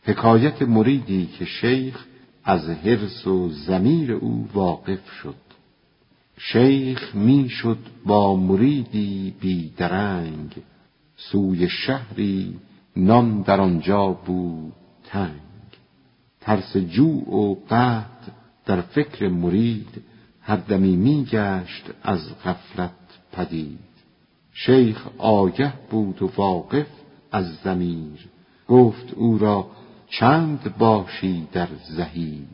حکایت مریدی که شیخ از حرص و ضمیر او واقف شد. شیخ می شد با مریدی بی درنگ، سوی شهری نان در آنجا بود تنگ. ترس جوع و قحط در فکر مرید، هر دمی می گشت از غفلت پدید. شیخ آگه بود و واقف از ضمیر، گفت او را چند باشی در زحیر.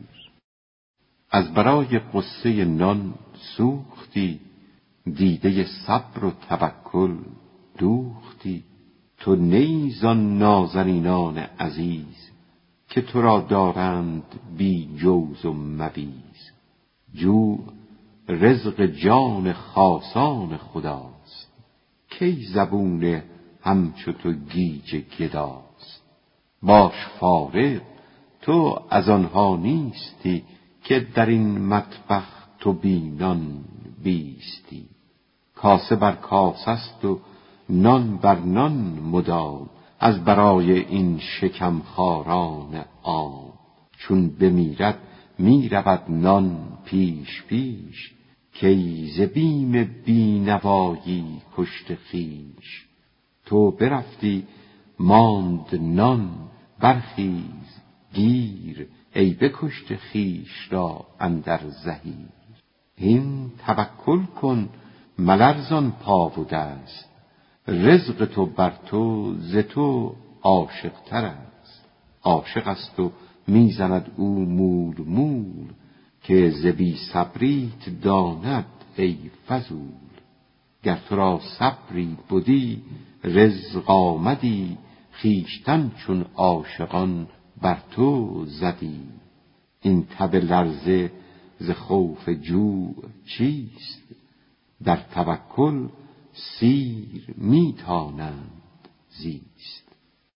از برای غصه نان سوختی، دیده صبر و توکل دوختی. تو نیی زان نازنینان عزیز، که تو را دارند بی جوز و مویز. جوع رزق جان خاصان خداست، کی زبون همچو تو گیج گداست. باش فارغ، تو از آنها نیستی، که در این مطبخ تو بی نان بیستی. کاسه بر کاسه است و نان بر نان مدام، از برای این شکم خواران عام. چون بمیرد می رود نان پیش پیش، کی ز بیم بینوایی کشته خویش. تو برفتی ماند نان، برخیز گیر، ای بکشته خویش را اندر زحیر. هین توکل کن ملرزان پا و دست، رزق تو بر تو ز تو عاشق تر است. عاشق است و می زند او مول مول، که ز بی صبریت داند ای فضول. گر تو را صبری بدی رزق آمدی، خویشتن چون عاشقان بر تو زدی. این تب لرزه ز خوف جوع چیست؟ در توکل سیر می تانند زیست.